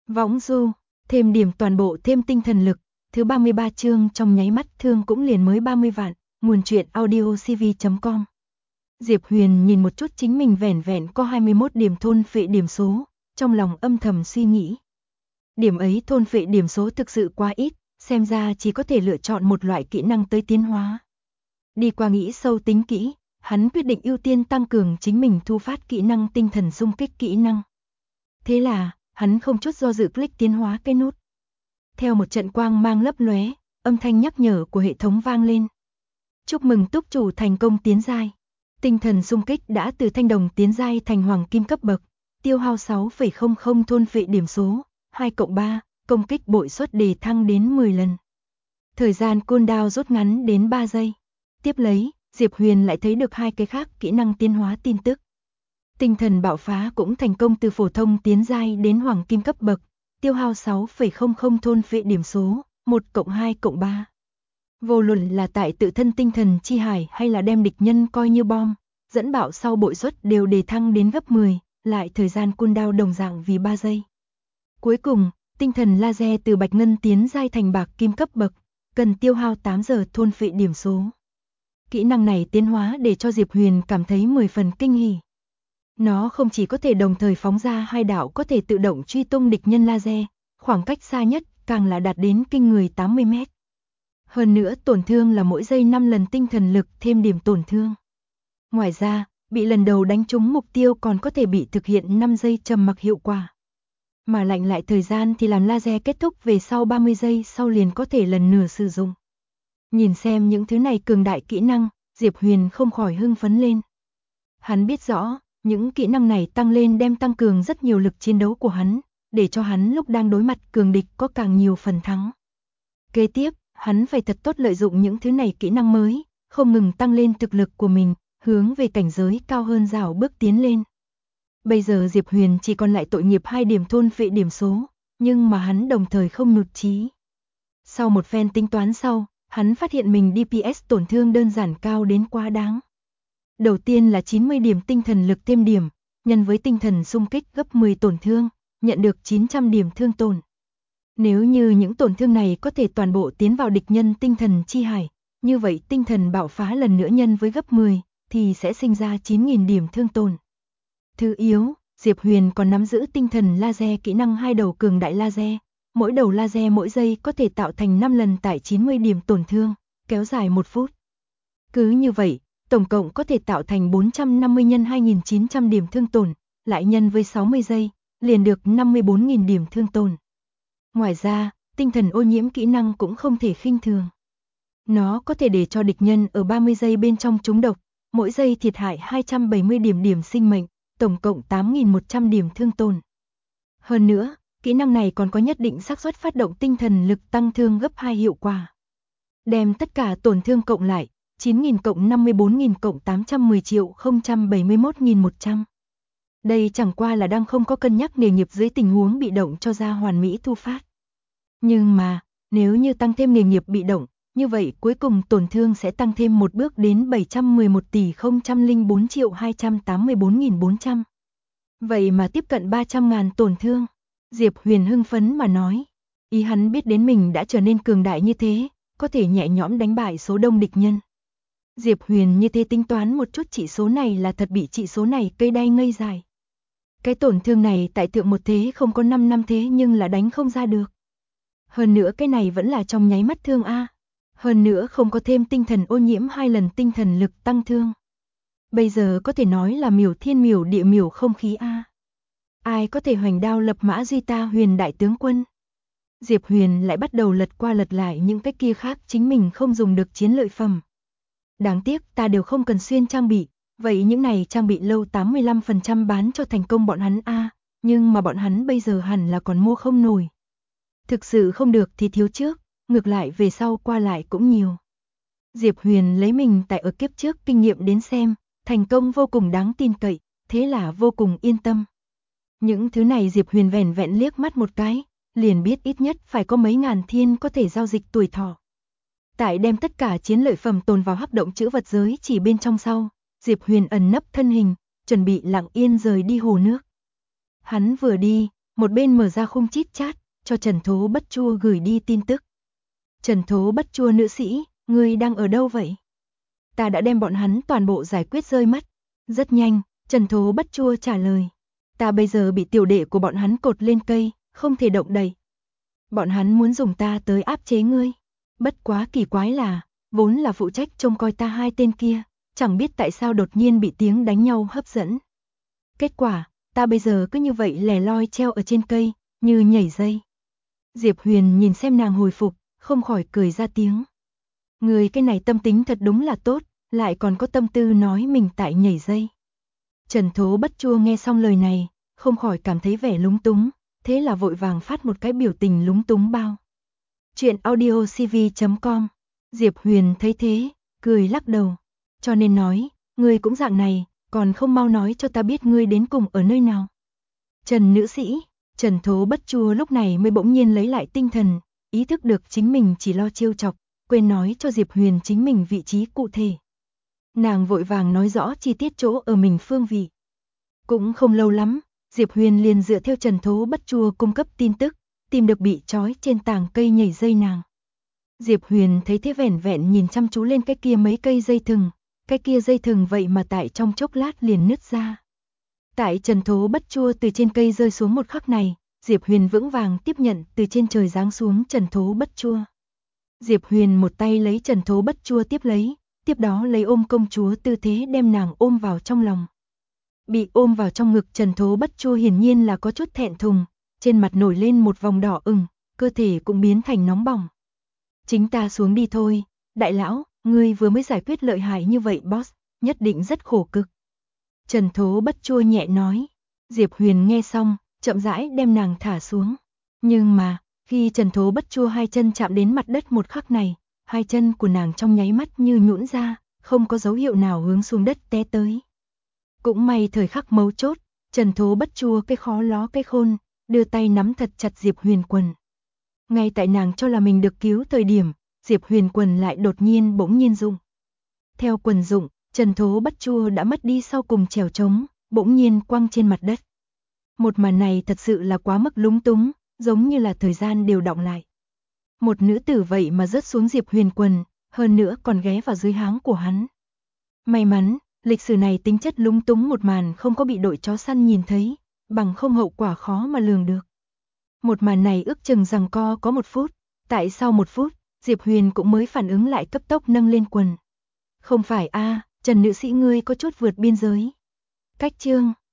Võng du, thêm điểm toàn bộ thêm tinh thần lực, thứ 33 chương trong nháy mắt thương cũng liền mới 30 vạn, nguồn truyện audiocv.com. Diệp Huyền nhìn một chút chính mình vẻn vẹn có 21 điểm thôn phệ điểm số, trong lòng âm thầm suy nghĩ. Điểm ấy thôn phệ điểm số thực sự quá ít, xem ra chỉ có thể lựa chọn một loại kỹ năng tới tiến hóa. Đi qua nghĩ sâu tính kỹ, hắn quyết định ưu tiên tăng cường chính mình thu phát kỹ năng tinh thần xung kích kỹ năng. Thế là, hắn không chút do dự click tiến hóa cái nút. Theo một trận quang mang lấp lóe, âm thanh nhắc nhở của hệ thống vang lên. Chúc mừng túc chủ thành công tiến giai. Tinh thần xung kích đã từ thanh đồng tiến giai thành hoàng kim cấp bậc, tiêu hao 6,00 thôn phệ điểm số, 2+3, công kích bội suất đề thăng đến 10 lần. Thời gian cooldown rút ngắn đến 3 giây. Tiếp lấy, Diệp Huyền lại thấy được hai cái khác kỹ năng tiến hóa tin tức. Tinh thần bạo phá cũng thành công từ phổ thông tiến giai đến hoàng kim cấp bậc, tiêu hao 6,00 thôn phệ điểm số, 1+2+3. Vô luận là tại tự thân tinh thần chi hải hay là đem địch nhân coi như bom, dẫn bạo sau bội suất đều đề thăng đến gấp 10, lại thời gian cooldown đồng dạng vì 3 giây. Cuối cùng, tinh thần laser từ bạch ngân tiến giai thành bạc kim cấp bậc, cần tiêu hao 8 giờ thôn phệ điểm số. Kỹ năng này tiến hóa để cho Diệp Huyền cảm thấy 10 phần kinh hỉ. Nó không chỉ có thể đồng thời phóng ra hai đạo có thể tự động truy tung địch nhân laser, khoảng cách xa nhất càng là đạt đến kinh người 80 mét. Hơn nữa tổn thương là mỗi giây 5 lần tinh thần lực thêm điểm tổn thương. Ngoài ra, bị lần đầu đánh trúng mục tiêu còn có thể bị thực hiện 5 giây trầm mặc hiệu quả. Mà lạnh lại thời gian thì làm laser kết thúc về sau 30 giây sau liền có thể lần nửa sử dụng. Nhìn xem những thứ này cường đại kỹ năng, Diệp Huyền không khỏi hưng phấn lên. Hắn biết rõ, những kỹ năng này tăng lên đem tăng cường rất nhiều lực chiến đấu của hắn, để cho hắn lúc đang đối mặt cường địch có càng nhiều phần thắng. Kế tiếp, hắn phải thật tốt lợi dụng những thứ này kỹ năng mới, không ngừng tăng lên thực lực của mình, hướng về cảnh giới cao hơn rào bước tiến lên. Bây giờ Diệp Huyền chỉ còn lại tội nghiệp 2 điểm thôn phệ điểm số, nhưng mà hắn đồng thời không nhụt chí. Sau một phen tính toán sau, hắn phát hiện mình DPS tổn thương đơn giản cao đến quá đáng. Đầu tiên là 90 điểm tinh thần lực thêm điểm, nhân với tinh thần xung kích gấp 10 tổn thương, nhận được 900 điểm thương tổn. Nếu như những tổn thương này có thể toàn bộ tiến vào địch nhân tinh thần chi hải, như vậy tinh thần bạo phá lần nữa nhân với gấp 10, thì sẽ sinh ra 9.000 điểm thương tổn. Thứ yếu, Diệp Huyền còn nắm giữ tinh thần laser kỹ năng 2 đầu cường đại laser, mỗi đầu laser mỗi giây có thể tạo thành 5 lần tải 90 điểm tổn thương, kéo dài 1 phút. Cứ như vậy, tổng cộng có thể tạo thành 450 x 2.900 điểm thương tổn, lại nhân với 60 giây, liền được 54.000 điểm thương tổn. Ngoài ra, tinh thần ô nhiễm kỹ năng cũng không thể khinh thường. Nó có thể để cho địch nhân ở 30 giây bên trong trúng độc, mỗi giây thiệt hại 270 điểm sinh mệnh, tổng cộng 8.100 điểm thương tổn. Hơn nữa, kỹ năng này còn có nhất định xác suất phát động tinh thần lực tăng thương gấp 2 hiệu quả. Đem tất cả tổn thương cộng lại, 9.000 cộng 54.000 cộng 810 triệu 071.100. Đây chẳng qua là đang không có cân nhắc nghề nghiệp dưới tình huống bị động cho ra hoàn mỹ thu phát. Nhưng mà, nếu như tăng thêm nghề nghiệp bị động, như vậy cuối cùng tổn thương sẽ tăng thêm một bước đến 711 tỷ 004 triệu 284.400. Vậy mà tiếp cận 300.000 tổn thương. Diệp Huyền hưng phấn mà nói. Ý hắn biết đến mình đã trở nên cường đại như thế, có thể nhẹ nhõm đánh bại số đông địch nhân. Diệp Huyền như thế tính toán một chút chỉ số này là thật bị chỉ số này cây đay ngây dài. Cái tổn thương này tại thượng một thế không có 5 năm thế nhưng là đánh không ra được. Hơn nữa cái này vẫn là trong nháy mắt thương A. Hơn nữa không có thêm tinh thần ô nhiễm 2 lần tinh thần lực tăng thương. Bây giờ có thể nói là miểu thiên miểu địa miểu không khí A. Ai có thể hoành đao lập mã duy ta Huyền đại tướng quân. Diệp Huyền lại bắt đầu lật qua lật lại những cái kia khác chính mình không dùng được chiến lợi phẩm. Đáng tiếc ta đều không cần xuyên trang bị, vậy những này trang bị lâu 85% bán cho thành công bọn hắn A, nhưng mà bọn hắn bây giờ hẳn là còn mua không nổi. Thực sự không được thì thiếu trước, ngược lại về sau qua lại cũng nhiều. Diệp Huyền lấy mình tại ở kiếp trước kinh nghiệm đến xem, thành công vô cùng đáng tin cậy, thế là vô cùng yên tâm. Những thứ này Diệp Huyền vẻn vẹn liếc mắt một cái, liền biết ít nhất phải có mấy ngàn thiên có thể giao dịch tuổi thọ. Tại đem tất cả chiến lợi phẩm tồn vào hắc động trữ vật giới chỉ bên trong sau, Diệp Huyền ẩn nấp thân hình, chuẩn bị lặng yên rời đi hồ nước. Hắn vừa đi, một bên mở ra khung chit chat, cho Trần Thố Bất Chua gửi đi tin tức. Trần Thố Bất Chua nữ sĩ, ngươi đang ở đâu vậy? Ta đã đem bọn hắn toàn bộ giải quyết rơi mất. Rất nhanh, Trần Thố Bất Chua trả lời. Ta bây giờ bị tiểu đệ của bọn hắn cột lên cây, không thể động đậy. Bọn hắn muốn dùng ta tới áp chế ngươi. Bất quá kỳ quái là, vốn là phụ trách trông coi ta hai tên kia, chẳng biết tại sao đột nhiên bị tiếng đánh nhau hấp dẫn. Kết quả, ta bây giờ cứ như vậy lẻ loi treo ở trên cây, như nhảy dây. Diệp Huyền nhìn xem nàng hồi phục, không khỏi cười ra tiếng. Người cái này tâm tính thật đúng là tốt, lại còn có tâm tư nói mình tại nhảy dây. Trần Thố Bất Chua nghe xong lời này, không khỏi cảm thấy vẻ lúng túng, thế là vội vàng phát một cái biểu tình lúng túng bao. Chuyện audiocv.com. Diệp Huyền thấy thế, cười lắc đầu. Cho nên nói, ngươi cũng dạng này, còn không mau nói cho ta biết ngươi đến cùng ở nơi nào. Trần nữ sĩ, Trần Thố Bất Chua lúc này mới bỗng nhiên lấy lại tinh thần, ý thức được chính mình chỉ lo trêu chọc, quên nói cho Diệp Huyền chính mình vị trí cụ thể. Nàng vội vàng nói rõ chi tiết chỗ ở mình phương vị. Cũng không lâu lắm, Diệp Huyền liền dựa theo Trần Thố Bất Chua cung cấp tin tức, tìm được bị trói trên tảng cây nhảy dây nàng. Diệp Huyền thấy thế vẻn vẹn nhìn chăm chú lên cái kia mấy cây dây thừng, cái kia dây thừng vậy mà tại trong chốc lát liền nứt ra. Tại Trần Thố Bất Chua từ trên cây rơi xuống một khắc này, Diệp Huyền vững vàng tiếp nhận từ trên trời giáng xuống Trần Thố Bất Chua. Diệp Huyền một tay lấy Trần Thố Bất Chua tiếp lấy, tiếp đó lấy ôm công chúa tư thế đem nàng ôm vào trong lòng. Bị ôm vào trong ngực Trần Thố Bất Chua hiển nhiên là có chút thẹn thùng, trên mặt nổi lên một vòng đỏ ửng, cơ thể cũng biến thành nóng bỏng. Chính ta xuống đi thôi, đại lão, ngươi vừa mới giải quyết lợi hại như vậy boss, nhất định rất khổ cực. Trần Thố Bất Chua nhẹ nói. Diệp Huyền nghe xong, chậm rãi đem nàng thả xuống. Nhưng mà, khi Trần Thố Bất Chua hai chân chạm đến mặt đất một khắc này, hai chân của nàng trong nháy mắt như nhũn ra, không có dấu hiệu nào hướng xuống đất té tới. Cũng may thời khắc mấu chốt, Trần Thố Bất Chua cái khó ló cái khôn, đưa tay nắm thật chặt Diệp Huyền quần. Ngay tại nàng cho là mình được cứu thời điểm, Diệp Huyền quần lại đột nhiên bỗng nhiên rụng. Theo quần rụng, Trần Thố Bất Chua đã mất đi sau cùng trèo trống, bỗng nhiên quăng trên mặt đất. Một màn này thật sự là quá mức lúng túng, giống như là thời gian đều đọng lại. Một nữ tử vậy mà rớt xuống Diệp Huyền quần, hơn nữa còn ghé vào dưới háng của hắn. May mắn, lịch sử này tính chất lúng túng một màn không có bị đội chó săn nhìn thấy, bằng không hậu quả khó mà lường được. Một màn này ước chừng giằng co có 1 phút, tại sau 1 phút, Diệp Huyền cũng mới phản ứng lại cấp tốc nâng lên quần. Không phải a, Trần nữ sĩ ngươi có chút vượt biên giới. Cách chương